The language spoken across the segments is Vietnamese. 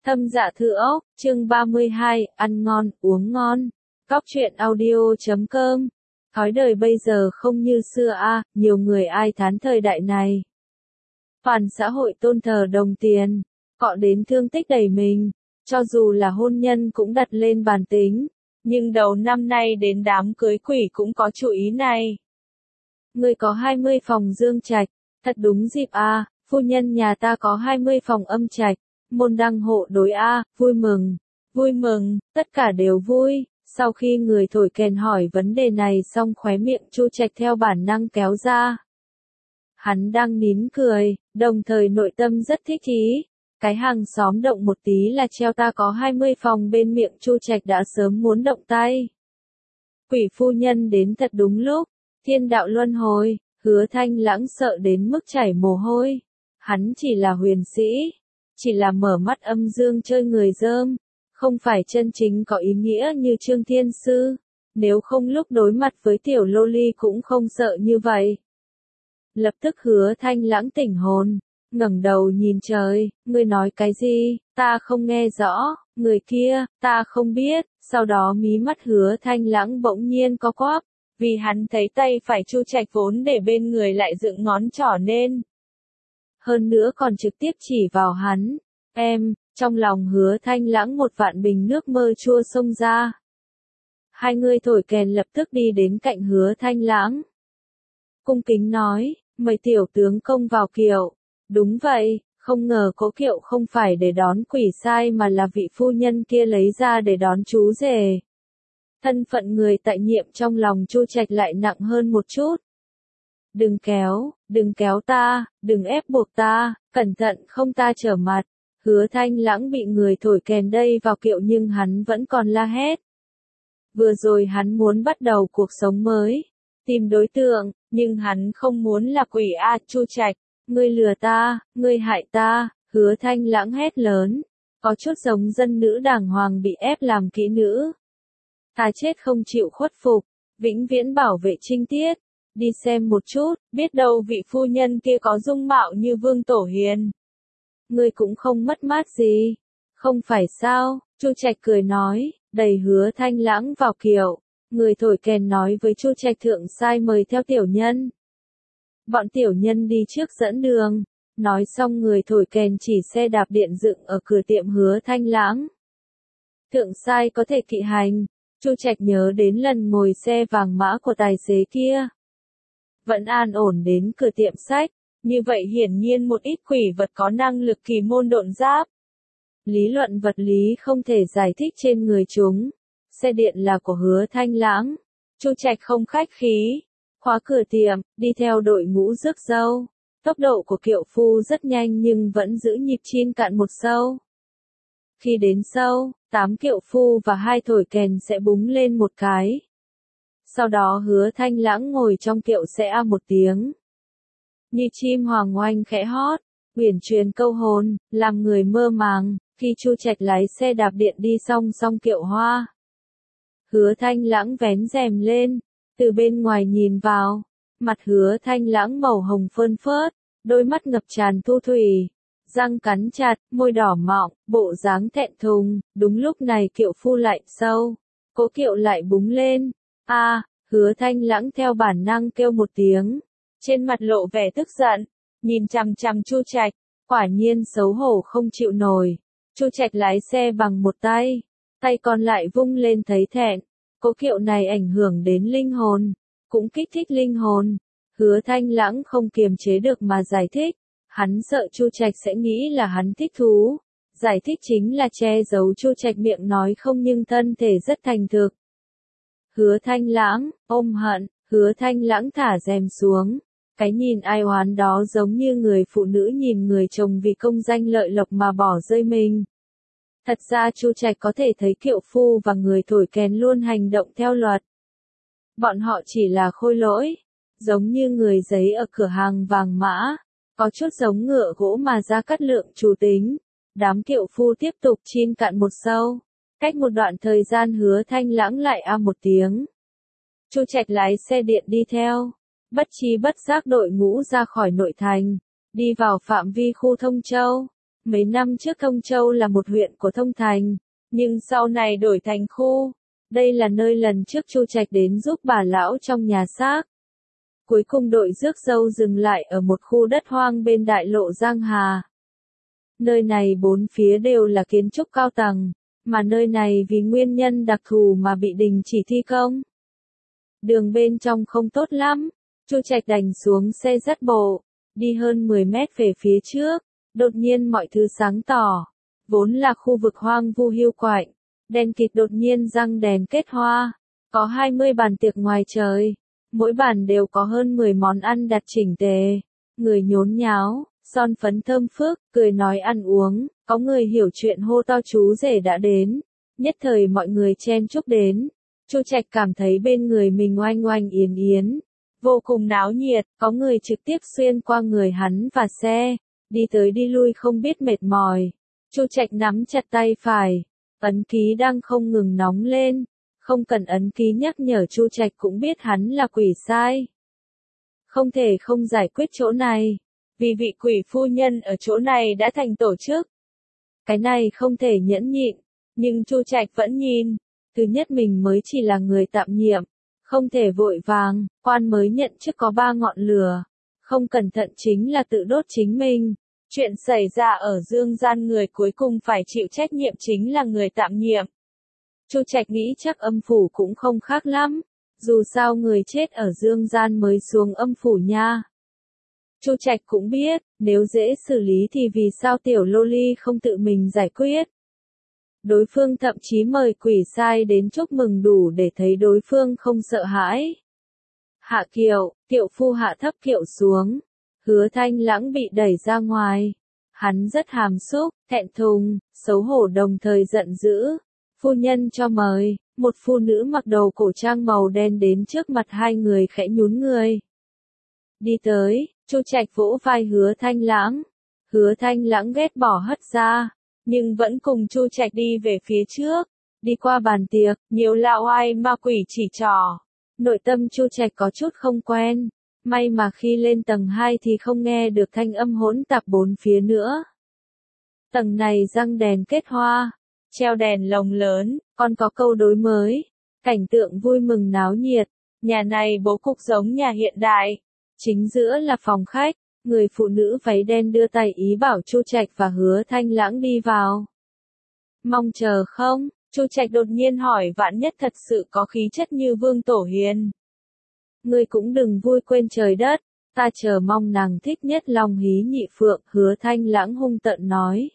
Thâm Dạ Thư Ốc, chương 32, ăn ngon, uống ngon. Cóc truyện audio.com. Thói đời bây giờ không như xưa a, nhiều người ai thán thời đại này. Toàn xã hội tôn thờ đồng tiền, cọ đến thương tích đầy mình, cho dù là hôn nhân cũng đặt lên bàn tính. Nhưng đầu năm nay đến đám cưới quỷ cũng có chú ý này. Người có 20 phòng dương trạch, thật đúng dịp a, phu nhân nhà ta có 20 phòng âm trạch. Môn đăng hộ đối a, vui mừng, tất cả đều vui. Sau khi người thổi kèn hỏi vấn đề này xong khóe miệng Chu Trạch theo bản năng kéo ra. Hắn đang nín cười, đồng thời nội tâm rất thích ý. Cái hàng xóm động một tí là treo ta có 20 phòng bên miệng Chu Trạch đã sớm muốn động tay. Quỷ phu nhân đến thật đúng lúc, thiên đạo luân hồi, Hứa Thanh Lãng sợ đến mức chảy mồ hôi. Hắn chỉ là huyền sĩ. Chỉ là mở mắt âm dương chơi người dơm, không phải chân chính có ý nghĩa như Trương Thiên Sư, nếu không lúc đối mặt với tiểu lô ly cũng không sợ như vậy. Lập tức Hứa Thanh Lãng tỉnh hồn, ngẩng đầu nhìn trời, ngươi nói cái gì, ta không nghe rõ, người kia, ta không biết, sau đó mí mắt Hứa Thanh Lãng bỗng nhiên có quắp, vì hắn thấy tay phải Chu Trạch vốn để bên người lại dựng ngón trỏ nên. Hơn nữa còn trực tiếp chỉ vào hắn. Trong lòng Hứa Thanh Lãng một vạn bình nước mơ chua xông ra. Hai người thổi kèn lập tức đi đến cạnh Hứa Thanh Lãng. Cung kính nói, mời tiểu tướng công vào kiệu. Đúng vậy, không ngờ cỗ kiệu không phải để đón quỷ sai mà là vị phu nhân kia lấy ra để đón chú rể. Thân phận người tại nhiệm trong lòng Chu Trạch lại nặng hơn một chút. Đừng kéo ta, đừng ép buộc ta, cẩn thận không ta trở mặt. Hứa Thanh Lãng bị người thổi kèn đây vào kiệu nhưng hắn vẫn còn la hét. Vừa rồi hắn muốn bắt đầu cuộc sống mới, tìm đối tượng, nhưng hắn không muốn là quỷ a. Chu Trạch, ngươi lừa ta, ngươi hại ta. Hứa Thanh Lãng hét lớn, có chút giống dân nữ đàng hoàng bị ép làm kỹ nữ. Ta chết không chịu khuất phục, vĩnh viễn bảo vệ trinh tiết. Đi xem một chút, biết đâu vị phu nhân kia có dung mạo như Vương Tổ Hiền. Ngươi cũng không mất mát gì, không phải sao? Chu Trạch cười nói, đẩy Hứa Thanh Lãng vào kiệu. Người thổi kèn nói với Chu Trạch thượng sai mời theo tiểu nhân. Bọn tiểu nhân đi trước dẫn đường. Nói xong người thổi kèn chỉ xe đạp điện dựng ở cửa tiệm Hứa Thanh Lãng. Thượng sai có thể kỵ hành. Chu Trạch nhớ đến lần ngồi xe vàng mã của tài xế kia. Vẫn an ổn đến cửa tiệm sách, như vậy hiển nhiên một ít quỷ vật có năng lực kỳ môn độn giáp. Lý luận vật lý không thể giải thích trên người chúng. Xe điện là của Hứa Thanh Lãng. Chu Trạch không khách khí, khóa cửa tiệm, đi theo đội ngũ rước dâu. Tốc độ của kiệu phu rất nhanh nhưng vẫn giữ nhịp chin cạn một sâu. Khi đến sâu, 8 kiệu phu và 2 thổi kèn sẽ búng lên một cái. Sau đó Hứa Thanh Lãng ngồi trong kiệu sẽ a một tiếng. Như chim hoàng oanh khẽ hót, uyển truyền câu hồn, làm người mơ màng. Khi Chu Trạch lái xe đạp điện đi song kiệu hoa. Hứa Thanh Lãng vén rèm lên, từ bên ngoài nhìn vào. Mặt Hứa Thanh Lãng màu hồng phơn phớt, đôi mắt ngập tràn thu thủy. Răng cắn chặt, môi đỏ mọng, bộ dáng thẹn thùng. Đúng lúc này kiệu phu lại sâu, cỗ kiệu lại búng lên. Hứa Thanh Lãng theo bản năng kêu một tiếng, trên mặt lộ vẻ tức giận, nhìn chằm chằm Chu Trạch, quả nhiên xấu hổ không chịu nổi. Chu Trạch lái xe bằng một tay còn lại vung lên thấy thẹn. Cỗ kiệu này ảnh hưởng đến linh hồn, cũng kích thích linh hồn. Hứa Thanh Lãng không kiềm chế được mà giải thích, hắn sợ Chu Trạch sẽ nghĩ là hắn thích thú. Giải thích chính là che giấu Chu Trạch miệng nói không nhưng thân thể rất thành thực. Hứa Thanh Lãng, ôm hận, Hứa Thanh Lãng thả rèm xuống. Cái nhìn ai oán đó giống như người phụ nữ nhìn người chồng vì công danh lợi lộc mà bỏ rơi mình. Thật ra Chu Trạch có thể thấy kiệu phu và người thổi kèn luôn hành động theo luật. Bọn họ chỉ là khôi lỗi, giống như người giấy ở cửa hàng vàng mã, có chút giống ngựa gỗ mà Gia Cát Lượng chủ tính. Đám kiệu phu tiếp tục chin cạn một sâu. Cách một đoạn thời gian Hứa Thanh Lãng lại a một tiếng. Chu Trạch lái xe điện đi theo. Bất chi bất giác đội ngũ ra khỏi nội thành, đi vào phạm vi khu Thông Châu. Mấy năm trước Thông Châu là một huyện của Thông Thành, nhưng sau này đổi thành khu. Đây là nơi lần trước Chu Trạch đến giúp bà lão trong nhà xác. Cuối cùng đội rước dâu dừng lại ở một khu đất hoang bên đại lộ Giang Hà. Nơi này bốn phía đều là kiến trúc cao tầng, mà nơi này vì nguyên nhân đặc thù mà bị đình chỉ thi công. Đường bên trong không tốt lắm, Chu Trạch đành xuống xe dắt bộ, đi hơn 10 mét về phía trước, đột nhiên mọi thứ sáng tỏ. Vốn là khu vực hoang vu hiu quạnh, đèn kịt đột nhiên răng đèn kết hoa, có 20 bàn tiệc ngoài trời, mỗi bàn đều có hơn 10 món ăn đặt chỉnh tề, người nhốn nháo, son phấn thơm phức, cười nói ăn uống, có người hiểu chuyện hô to chú rể đã đến, nhất thời mọi người chen chúc đến. Chu Trạch cảm thấy bên người mình oanh oanh yến yến, vô cùng náo nhiệt, có người trực tiếp xuyên qua người hắn và xe, đi tới đi lui không biết mệt mỏi. Chu Trạch nắm chặt tay phải, ấn ký đang không ngừng nóng lên, không cần ấn ký nhắc nhở Chu Trạch cũng biết hắn là quỷ sai. Không thể không giải quyết chỗ này, vì vị quỷ phu nhân ở chỗ này đã thành tổ chức. Cái này không thể nhẫn nhịn, nhưng Chu Trạch vẫn nhìn. Thứ nhất mình mới chỉ là người tạm nhiệm, không thể vội vàng, quan mới nhận chức có 3 ngọn lửa, không cẩn thận chính là tự đốt chính mình. Chuyện xảy ra ở Dương Gian người cuối cùng phải chịu trách nhiệm chính là người tạm nhiệm. Chu Trạch nghĩ chắc âm phủ cũng không khác lắm, dù sao người chết ở Dương Gian mới xuống âm phủ nha. Chu Trạch cũng biết, nếu dễ xử lý thì vì sao tiểu loli không tự mình giải quyết. Đối phương thậm chí mời quỷ sai đến chúc mừng đủ để thấy đối phương không sợ hãi. Hạ kiệu, kiệu phu hạ thấp kiệu xuống. Hứa Thanh Lãng bị đẩy ra ngoài. Hắn rất hàm xúc, thẹn thùng, xấu hổ đồng thời giận dữ. Phu nhân cho mời, một phụ nữ mặc đồ cổ trang màu đen đến trước mặt hai người khẽ nhún người. Đi tới, Chu Trạch vỗ vai Hứa Thanh Lãng. Hứa Thanh Lãng ghét bỏ hất ra, nhưng vẫn cùng Chu Trạch đi về phía trước. Đi qua bàn tiệc, nhiều lão ai ma quỷ chỉ trỏ. Nội tâm Chu Trạch có chút không quen. May mà khi lên tầng 2 thì không nghe được thanh âm hỗn tạp bốn phía nữa. Tầng này răng đèn kết hoa, treo đèn lồng lớn, còn có câu đối mới. Cảnh tượng vui mừng náo nhiệt, nhà này bố cục giống nhà hiện đại. Chính giữa là phòng khách, người phụ nữ váy đen đưa tay ý bảo Chu Trạch và Hứa Thanh Lãng đi vào. Mong chờ không? Chu Trạch đột nhiên hỏi vạn nhất thật sự có khí chất như Vương Tổ Hiền. Ngươi cũng đừng vui quên trời đất, ta chờ mong nàng thích nhất Long Hí Nhị Phượng, Hứa Thanh Lãng hung tợn nói.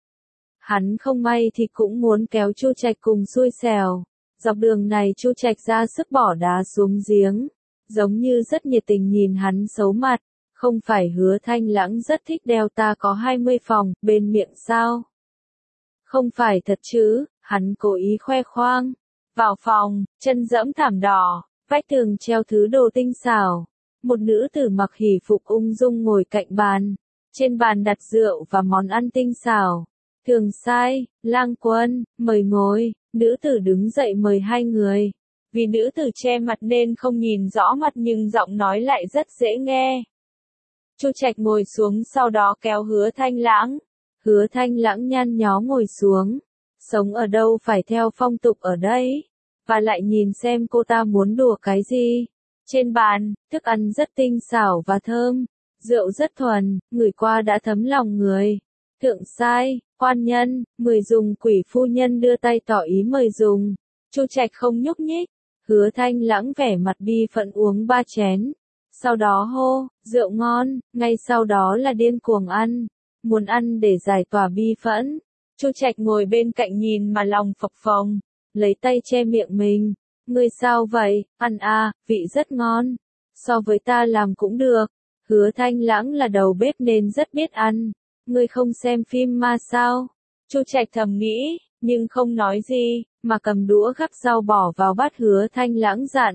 Hắn không may thì cũng muốn kéo Chu Trạch cùng xui xẻo. Dọc đường này Chu Trạch ra sức bỏ đá xuống giếng, giống như rất nhiệt tình nhìn hắn xấu mặt. Không phải Hứa Thanh Lãng rất thích đeo ta có 20 phòng, bên miệng sao? Không phải thật chứ, hắn cố ý khoe khoang. Vào phòng, chân dẫm thảm đỏ, vách tường treo thứ đồ tinh xảo. Một nữ tử mặc hỉ phục ung dung ngồi cạnh bàn. Trên bàn đặt rượu và món ăn tinh xảo. Thường sai, Lang Quân, mời ngồi. Nữ tử đứng dậy mời hai người. Vì nữ tử che mặt nên không nhìn rõ mặt nhưng giọng nói lại rất dễ nghe. Chu Trạch ngồi xuống sau đó kéo Hứa Thanh Lãng. Hứa Thanh Lãng nhăn nhó ngồi xuống. Sống ở đâu phải theo phong tục ở đây. Và lại nhìn xem cô ta muốn đùa cái gì. Trên bàn, thức ăn rất tinh xảo và thơm. Rượu rất thuần, ngửi qua đã thấm lòng người. Thượng sai, quan nhân, mời dùng, quỷ phu nhân đưa tay tỏ ý mời dùng. Chu Trạch không nhúc nhích. Hứa Thanh Lãng vẻ mặt bi phận uống 3 chén. Sau đó hô, rượu ngon, ngay sau đó là điên cuồng ăn. Muốn ăn để giải tỏa bi phẫn. Chu Trạch ngồi bên cạnh nhìn mà lòng phập phồng. Lấy tay che miệng mình. Ngươi sao vậy, ăn à, vị rất ngon. So với ta làm cũng được. Hứa Thanh Lãng là đầu bếp nên rất biết ăn. Ngươi không xem phim ma sao? Chu Trạch thầm nghĩ, nhưng không nói gì, mà cầm đũa gắp rau bỏ vào bát Hứa Thanh Lãng dặn.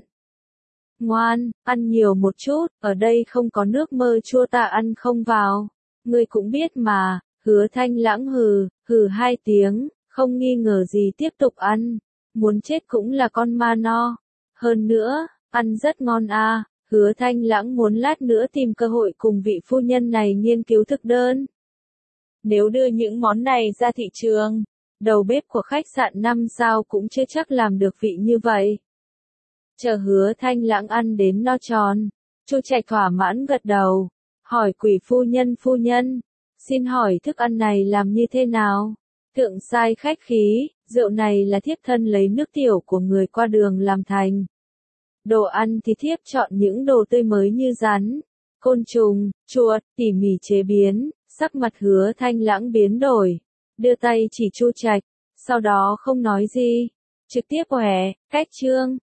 Ngoan, ăn nhiều một chút, ở đây không có nước mơ chua ta ăn không vào. Ngươi cũng biết mà. Hứa Thanh Lãng hừ 2 tiếng, không nghi ngờ gì tiếp tục ăn. Muốn chết cũng là con ma no. Hơn nữa, ăn rất ngon à. Hứa Thanh Lãng muốn lát nữa tìm cơ hội cùng vị phu nhân này nghiên cứu thực đơn. Nếu đưa những món này ra thị trường, đầu bếp của khách sạn 5 sao cũng chưa chắc làm được vị như vậy. Chờ Hứa Thanh Lãng ăn đến no tròn, Chu Trạch thỏa mãn gật đầu, hỏi Quỷ phu nhân, xin hỏi thức ăn này làm như thế nào? Thượng sai khách khí, rượu này là thiếp thân lấy nước tiểu của người qua đường làm thành. Đồ ăn thì thiếp chọn những đồ tươi mới như rắn, côn trùng, chuột, tỉ mỉ chế biến, sắc mặt Hứa Thanh Lãng biến đổi, đưa tay chỉ Chu Trạch, sau đó không nói gì, trực tiếp quẻ, cách chương.